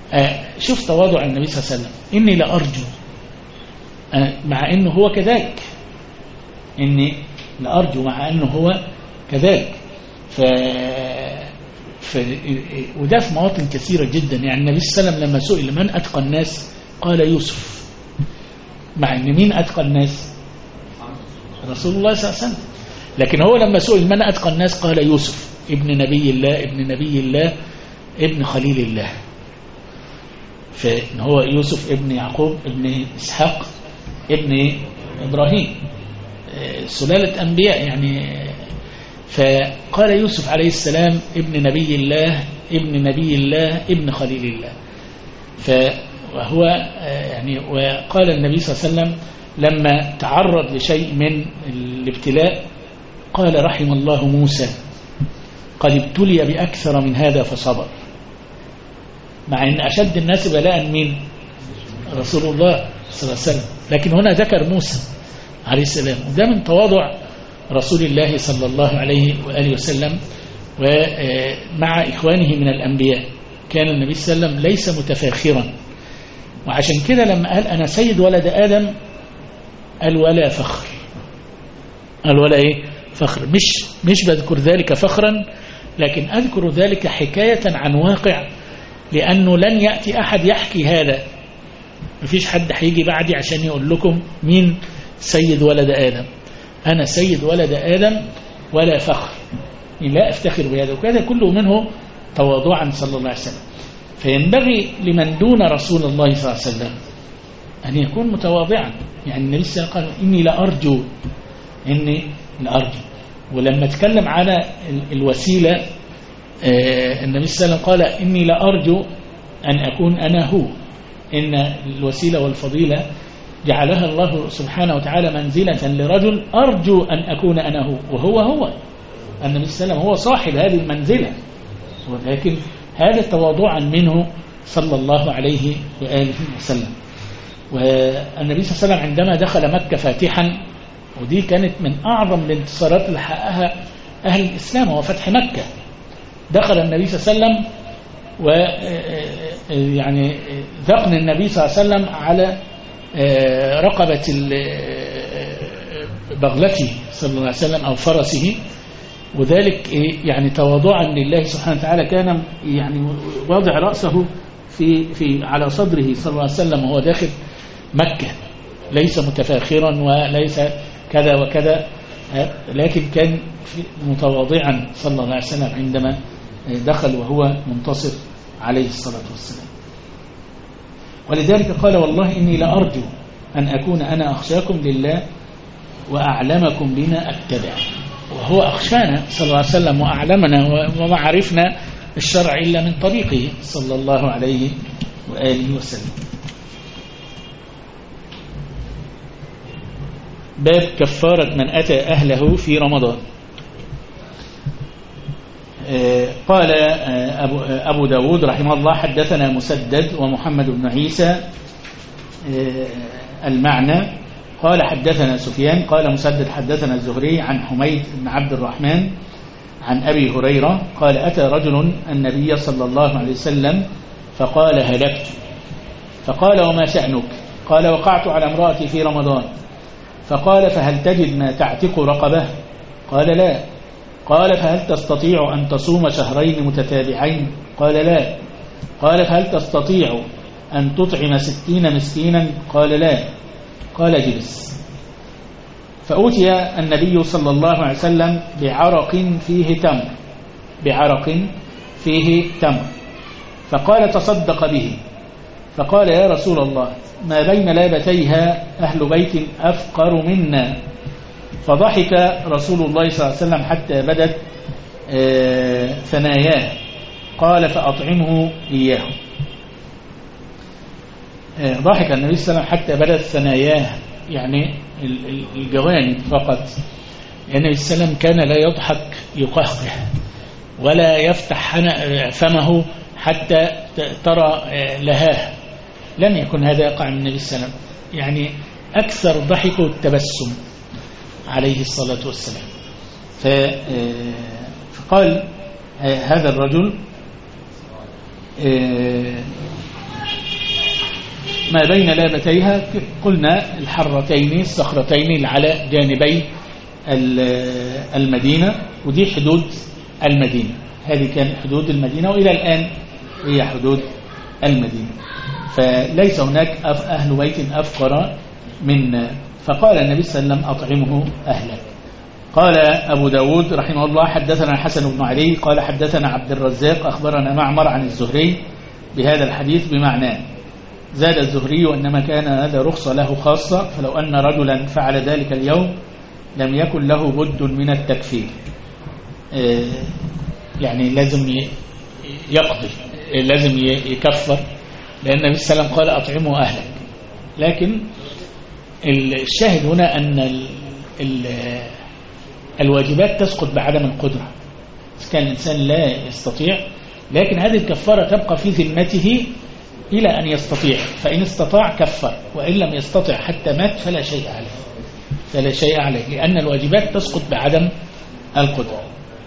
شوف تواضع النبي صلى الله عليه وسلم، إني لأرجو، مع أنه هو كذلك، إني لأرجو مع أنه هو كذلك. وده في مواطن كثيرة جدا. يعني النبي صلى الله عليه وسلم لما سئل من أتقى الناس قال يوسف، مع أن مين أتقى الناس؟ رسول الله صلى الله عليه وسلم. لكن هو لما سئل من أتقى الناس قال يوسف ابن نبي الله ابن نبي الله ابن خليل الله. فإن هو يوسف ابن يعقوب ابن إسحاق ابن إبراهيم، سلالة أنبياء يعني. فقال يوسف عليه السلام ابن نبي الله ابن نبي الله ابن خليل الله. فهو يعني، وقال النبي صلى الله عليه وسلم لما تعرض لشيء من الابتلاء قال رحم الله موسى قد ابتلي بأكثر من هذا فصبر، مع أن أشد الناس بلاء مين؟ رسول الله صلى الله عليه وسلم. لكن هنا ذكر موسى عليه السلام، وده من تواضع رسول الله صلى الله عليه وآله وسلم ومع إخوانه من الأنبياء. كان النبي صلى الله عليه وسلم ليس متفاخرا، وعشان كده لما قال أنا سيد ولد آدم قال ولا فخر، قال ولا إيه؟ فخر. مش بذكر ذلك فخرا، لكن أذكر ذلك حكاية عن واقع، لأنه لن يأتي أحد يحكي هذا، مفيش حد هيجي بعدي عشان يقول لكم مين سيد ولد آدم. أنا سيد ولد آدم ولا فخر، لا أفتخر بهذا، وكذا كله منه تواضعا صلى الله عليه وسلم. فينبغي لمن دون رسول الله صلى الله عليه وسلم أن يكون متواضعا. يعني النبي صلى الله عليه وسلم قال إني لأرجو، إني لأرجو. ولما تكلم على الوسيلة النبي صلى الله عليه وسلم قال إني لأرجو أن أكون أنا هو. إن الوسيلة والفضيلة جعلها الله سبحانه وتعالى منزلة لرجل أرجو أن أكون أنا هو، وهو النبي صلى الله عليه وسلم هو صاحب هذه المنزلة، ولكن هذا تواضعا منه صلى الله عليه وآله وسلم. والنبي صلى الله عليه وسلم عندما دخل مكة فاتحا، ودي كانت من أعظم الانتصارات اللي حققها أهل الإسلام، هو فتح مكة. دخل النبي صلى الله عليه وسلم ويعني ذقن النبي صلى الله عليه وسلم على رقبة بغلته صلى الله عليه وسلم أو فرسه، وذلك يعني تواضعا لله سبحانه وتعالى. كان يعني واضع رأسه في على صدره صلى الله عليه وسلم وهو داخل مكة، ليس متفاخرا وليس كذا وكذا، لكن كان متواضعا صلى الله عليه وسلم عندما دخل وهو منتصر عليه الصلاة والسلام. ولذلك قال والله إني لأرجو أن أكون أنا أخشاكم لله وأعلمكم بما أتبع. وهو أخشانا صلى الله عليه وسلم وأعلمنا وما عرفنا الشرع إلا من طريقه صلى الله عليه وآله وسلم. باب كفارة من أتى أهله في رمضان. قال أبو داود رحمه الله حدثنا مسدد ومحمد بن عيسى المعنى قال حدثنا سفيان قال مسدد حدثنا الزهري عن حميد بن عبد الرحمن عن أبي هريرة قال أتى رجل النبي صلى الله عليه وسلم فقال هلكت، فقال وما شأنك؟ قال وقعت على امرأتي في رمضان. فقال فهل تجد ما تعتق رقبة؟ قال لا. قال فهل تستطيع أن تصوم شهرين متتابعين؟ قال لا. قال فهل تستطيع أن تطعم 60 مسكينا؟ قال لا. قال اجلس. فأتي النبي صلى الله عليه وسلم بعرق فيه تمر فقال تصدق به. فقال يا رسول الله ما بين لابتيها أهل بيت أفقر منا. فضحك رسول الله صلى الله عليه وسلم حتى بدت ثناياه. قال فأطعمه إياه. ضحك النبي صلى الله عليه وسلم حتى بدت ثناياه، يعني الجوانب فقط. النبي صلى الله عليه وسلم كان لا يضحك يقهقه ولا يفتح فمه حتى ترى لهاه، لم يكن هذا يقع من النبي صلى الله عليه وسلم. يعني أكثر ضحكه التبسم عليه الصلاة والسلام. فقال هذا الرجل ما بين لابتيها قلنا الحرتين الصخرتين اللي على جانبي المدينة، ودي حدود المدينة. هذه كانت حدود المدينة وإلى الآن هي حدود المدينة. فليس هناك أهل بيت أفقر منا. فقال النبي صلى الله عليه وسلم أطعمه أهلك. قال أبو داود رحمه الله حدثنا الحسن بن علي قال حدثنا عبد الرزاق أخبرنا معمر عن الزهري بهذا الحديث بمعناه. زاد الزهري وإنما كان هذا رخصة له خاصة، فلو أن رجلا فعل ذلك اليوم لم يكن له بد من التكفير، يعني لازم يقضي، لازم يكفر، لأن النبي صلى الله عليه وسلم قال أطعموا أهلك. لكن الشاهد هنا أن الواجبات تسقط بعدم القدرة. إذا كان الإنسان لا يستطيع، لكن هذه الكفارة تبقى في ذمته إلى أن يستطيع، فإن استطاع كفر، وإن لم يستطع حتى مات فلا شيء عليه، لأن الواجبات تسقط بعدم القدرة.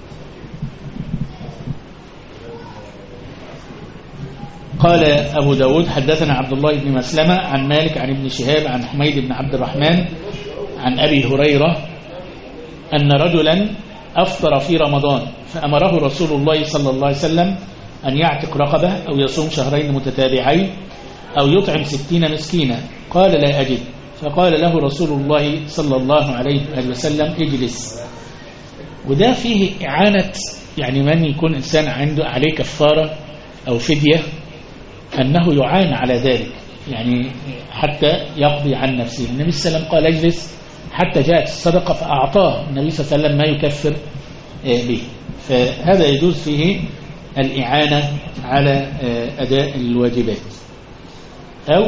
قال أبو داود حدثنا عبد الله بن مسلمة عن مالك عن ابن شهاب عن حميد بن عبد الرحمن عن أبي هريرة أن رجلا أفطر في رمضان فأمره رسول الله صلى الله عليه وسلم أن يعتق رقبة أو يصوم شهرين متتابعين أو يطعم 60 مسكينا. قال لا أجد، فقال له رسول الله صلى الله عليه وسلم اجلس. وده فيه إعانة، يعني من يكون إنسان عنده عليه كفارة أو فدية أنه يعان على ذلك، يعني حتى يقضي عن نفسه. النبي صلى الله عليه وسلم قال اجلس حتى جاءت الصدقة فأعطاه النبي صلى الله عليه وسلم ما يكفر به. فهذا يجوز فيه الإعانة على أداء الواجبات، أو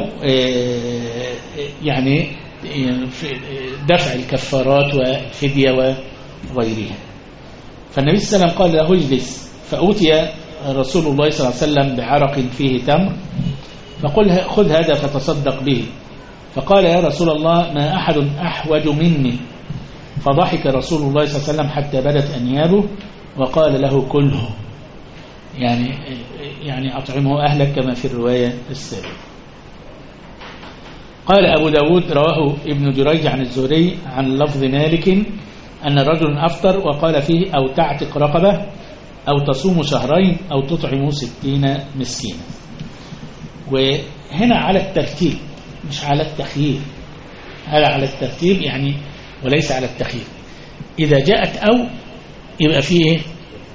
يعني دفع الكفارات والفدية وغيرها. فالنبي صلى الله عليه وسلم قال له اجلس، فأوتي رسول الله صلى الله عليه وسلم بعرق فيه تمر فقل خذ هذا فتصدق به. فقال يا رسول الله ما أحد أحوج مني. فضحك رسول الله صلى الله عليه وسلم حتى بدت أنيابه وقال له كله، يعني أطعمه أهلك كما في الرواية السابقة. قال أبو داود رواه ابن جريج عن الزهري عن لفظ مالك أن رجل أفطر وقال فيه أو تعتق رقبة أو تصوم شهرين أو تطعم 60 مسكينا. وهنا على الترتيب مش على التخيير، هذا على الترتيب يعني وليس على التخيير. إذا جاءت أو يبقى فيه إيه؟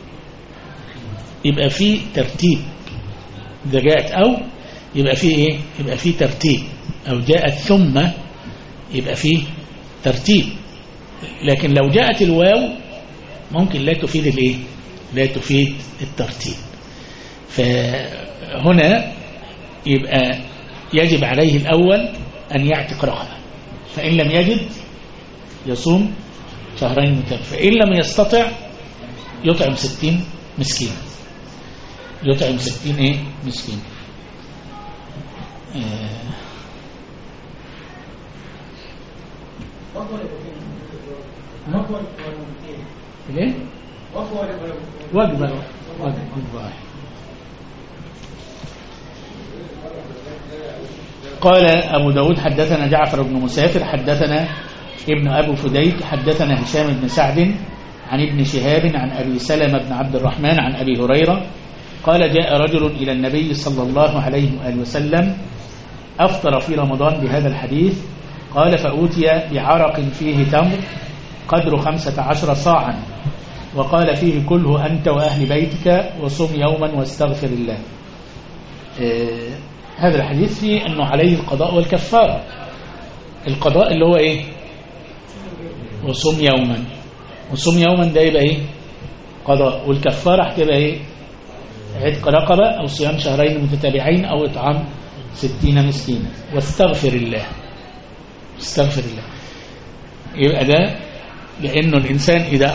يبقى فيه ترتيب. إذا جاءت أو يبقى فيه إيه؟ يبقى فيه ترتيب. أو جاءت ثم يبقى فيه ترتيب. لكن لو جاءت الواو ممكن لا تفيد الإيه؟ لا تفيد الترتيب. فهنا يبقى يجب عليه الأول أن يعتق رقبة، فإن لم يجد يصوم شهرين متتابعين، فإن لم يستطع يطعم 60 مسكين. يطعم 60 إيه؟ مسكين. ليه؟ وجبة قال أبو داود حدثنا جعفر بن مسافر حدثنا ابن أبو فديك حدثنا هشام بن سعد عن ابن شهاب عن أبي سلمة بن عبد الرحمن عن أبي هريرة قال جاء رجل إلى النبي صلى الله عليه وآله وسلم أفطر في رمضان بهذا الحديث. قال فأوتي بعرق فيه تمر قدر 15 صاعا وقال فيه كله أنت وأهل بيتك وصم يوما واستغفر الله. هذا الحديث فيه أنه عليه القضاء والكفارة. القضاء اللي هو إيه؟ وصم يوما. وصم يوما ده يبقى إيه؟ قضاء. والكفارة هتبقى إيه؟ عتق رقبة أو صيام شهرين متتابعين أو إطعام 60 مسكينا. واستغفر الله. استغفر الله يبقى ده لأنه الإنسان إذا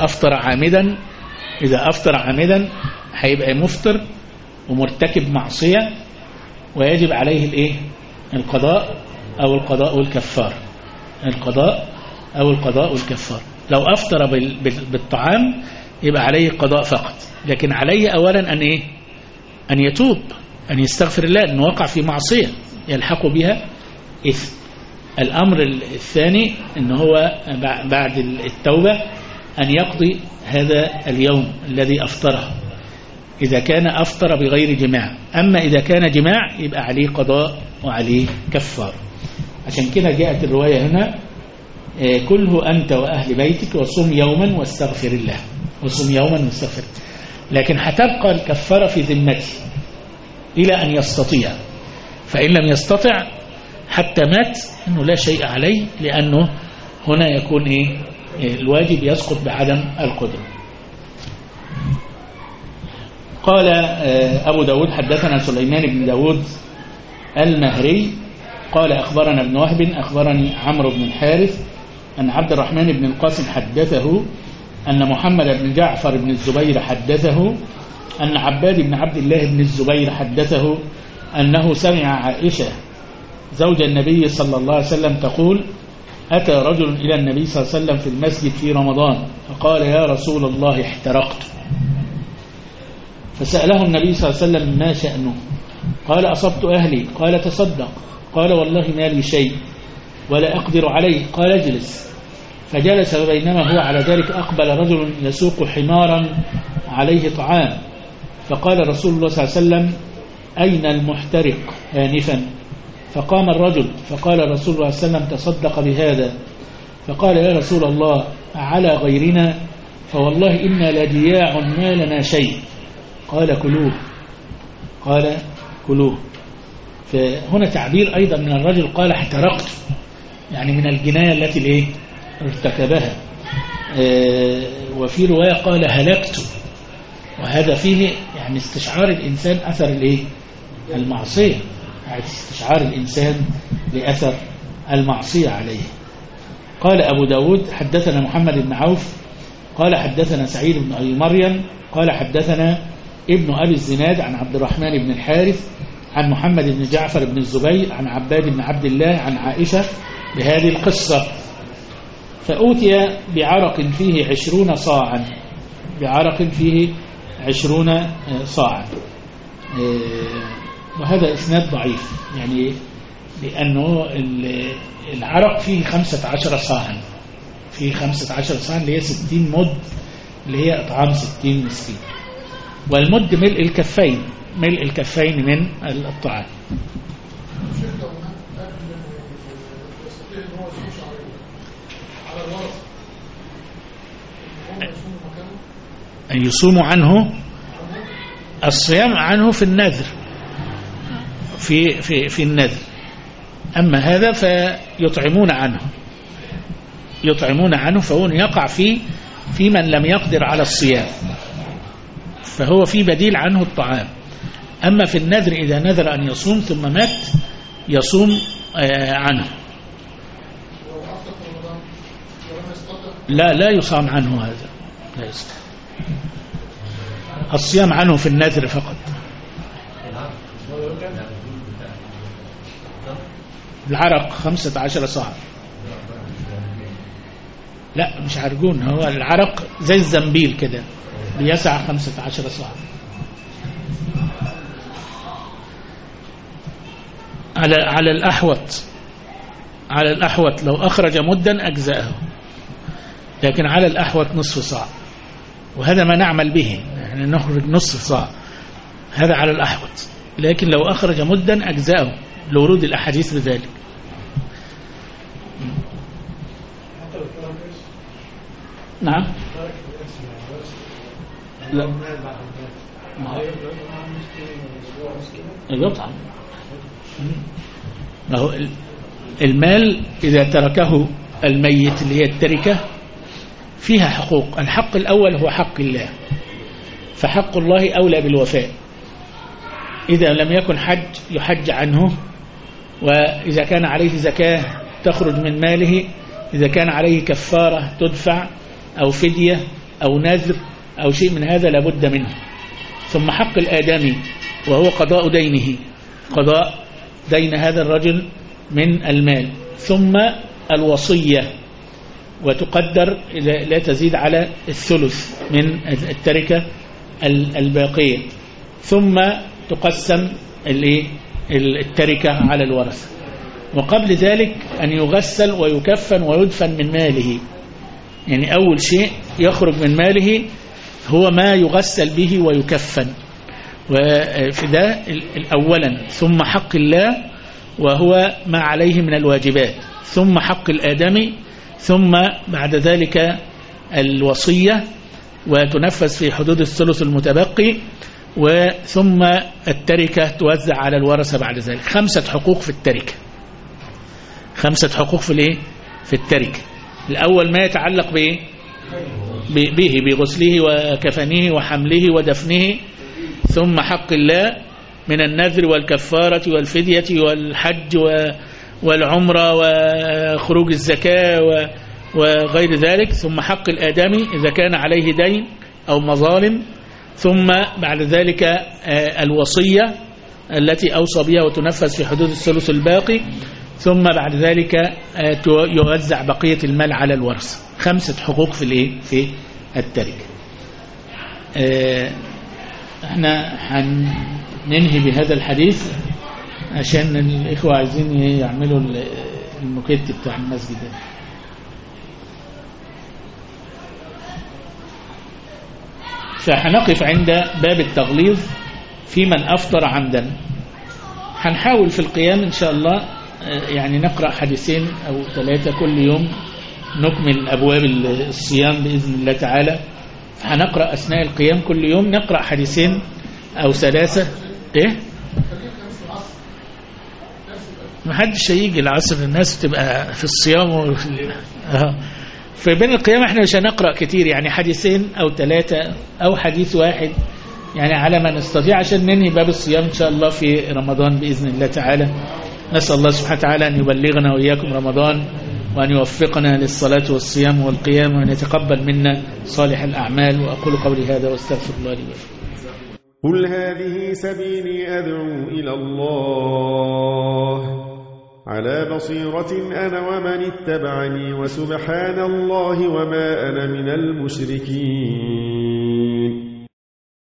أفطر عامدا هيبقى مفطر ومرتكب معصية ويجب عليه الإيه؟ القضاء أو القضاء والكفار. القضاء أو القضاء والكفار. لو أفطر بالطعام يبقى عليه القضاء فقط، لكن عليه أولا أن إيه؟ أن يتوب، أن يستغفر الله، أنه وقع في معصية يلحق بها إثم. الأمر الثاني إن هو بعد التوبة أن يقضي هذا اليوم الذي أفطره إذا كان أفطر بغير جماع. أما إذا كان جماع يبقى عليه قضاء وعليه كفار. عشان كده جاءت الرواية هنا كله أنت وأهل بيتك وصوم يوما واستغفر الله، وصوم يوما واستغفر. لكن هتبقى الكفارة في ذمته إلى أن يستطيع، فإن لم يستطع حتى مات أنه لا شيء عليه، لأنه هنا يكون الواجب يسقط بعدم القدرة. قال أبو داود حدثنا سليمان بن داود المهري قال أخبرنا ابن وهب أخبرني عمرو بن الحارث أن عبد الرحمن بن القاسم حدثه أن محمد بن جعفر بن الزبير حدثه أن عباد بن عبد الله بن الزبير حدثه أنه سمع عائشة زوج النبي صلى الله عليه وسلم تقول أتى رجل إلى النبي صلى الله عليه وسلم في المسجد في رمضان فقال يا رسول الله احترقت، فسأله النبي صلى الله عليه وسلم ما شأنه؟ قال أصبت أهلي. قال تصدق. قال والله ما لي شيء ولا أقدر عليه. قال اجلس. فجلس، وبينما هو على ذلك أقبل رجل يسوق حمارا عليه طعام، فقال رسول الله صلى الله عليه وسلم أين المحترق آنفا؟ فقام الرجل فقال رسول الله صلى الله عليه وسلم تصدق بهذا. فقال يا رسول الله على غيرنا؟ فوالله إنا لدياع ما لنا شيء. قال كلوه. قال كلوه. فهنا تعبير أيضا من الرجل قال احترقت، يعني من الجناية التي ارتكبها. وفي رواية قال هلكت، وهذا فيه يعني استشعار الإنسان أثر المعصية، يعني استشعار الإنسان لأثر المعصية عليه. قال أبو داود حدثنا محمد بن عوف قال حدثنا سعيد بن أبي مريم قال حدثنا ابن أبي الزناد عن عبد الرحمن بن الحارث عن محمد بن جعفر بن الزبير عن عباد بن عبد الله عن عائشة بهذه القصة. فأوتي بعرق فيه 20 صاعا، بعرق فيه 20 صاعا. وهذا إسناد ضعيف، يعني لأنه العرق فيه 15 صاعا، فيه 15 صاعا اللي هي 60 مد، اللي هي أطعام 60 مسكين. والمد ملء الكفين، ملء الكفين من الطعام. أن يصوم عنه، الصيام عنه في النذر، في النذر. أما هذا فيطعمون عنه، يطعمون عنه، فهو يقع في من لم يقدر على الصيام، فهو في بديل عنه الطعام. أما في النذر إذا نذر أن يصوم ثم مات يصوم عنه. لا يصام عنه، هذا لا يصام. الصيام عنه في النذر فقط. العرق 15 صاع. لا مش عرقون، هو العرق زي الزنبيل كده بيسع 15 صاع. على الأحوط لو أخرج مدا أجزأه، لكن على الأحوط نصف صاع، وهذا ما نعمل به، يعني نخرج نصف صاع، هذا على الأحوط. لكن لو أخرج مدا أجزأه لورود الأحاديث بذلك. نعم. لا يطعم. المال إذا تركه الميت اللي هي التركة فيها حقوق. الحق الأول هو حق الله، فحق الله أولى بالوفاء. إذا لم يكن حج يحج عنه، وإذا كان عليه زكاة تخرج من ماله، إذا كان عليه كفارة تدفع أو فدية أو نذر أو شيء من هذا لابد منه. ثم حق الآدمي وهو قضاء دينه، قضاء دين هذا الرجل من المال. ثم الوصية، وتقدر لا تزيد على الثلث من التركة الباقية. ثم تقسم التركة على الورثة. وقبل ذلك أن يغسل ويكفن ويدفن من ماله. يعني أول شيء يخرج من ماله هو ما يغسل به ويكفن، وفي ده أولا، ثم حق الله وهو ما عليه من الواجبات، ثم حق الآدمي، ثم بعد ذلك الوصية وتنفذ في حدود الثلث المتبقي، وثم التركة توزع على الورثة بعد ذلك. 5 حقوق في التركة، 5 حقوق في الايه؟ في التركة. الأول ما يتعلق به بغسله وكفنه وحمله ودفنه، ثم حق الله من النذر والكفارة والفدية والحج والعمرة وخروج الزكاة وغير ذلك، ثم حق الآدمي إذا كان عليه دين أو مظالم، ثم بعد ذلك الوصية التي أوصى بها وتنفذ في حدود الثلث الباقي، ثم بعد ذلك يوزع بقية المال على الورثة. 5 حقوق في التركة. احنا هننهي بهذا الحديث عشان الإخوة عايزين يعملوا الموكيت بتاع المسجد ده. فهنقف عند باب التغليظ في من أفطر عمدا. هنحاول في القيام إن شاء الله يعني نقرأ حديثين أو 3 كل يوم، نكمل أبواب الصيام بإذن الله تعالى. هنقرأ أثناء القيام كل يوم نقرأ حديثين أو 3. إيه؟ محدش هيجي العصر، الناس تبقى في الصيام في بين القيام. احنا مش هنقرأ كتير، يعني حديثين أو 3 أو حديث واحد، يعني على ما نستطيع عشان ننهي باب الصيام إن شاء الله في رمضان بإذن الله تعالى. نسأل الله سبحانه وتعالى أن يبلغنا وإياكم رمضان، وأن يوفقنا للصلاة والصيام والقيام، وأن يتقبل منا صالح الأعمال. وأقول قولي هذا واستغفر الله لي ولكم. قل هذه سبيلي أدعو إلى الله على بصيرة أنا ومن اتبعني، وسبحان الله وما أنا من المشركين.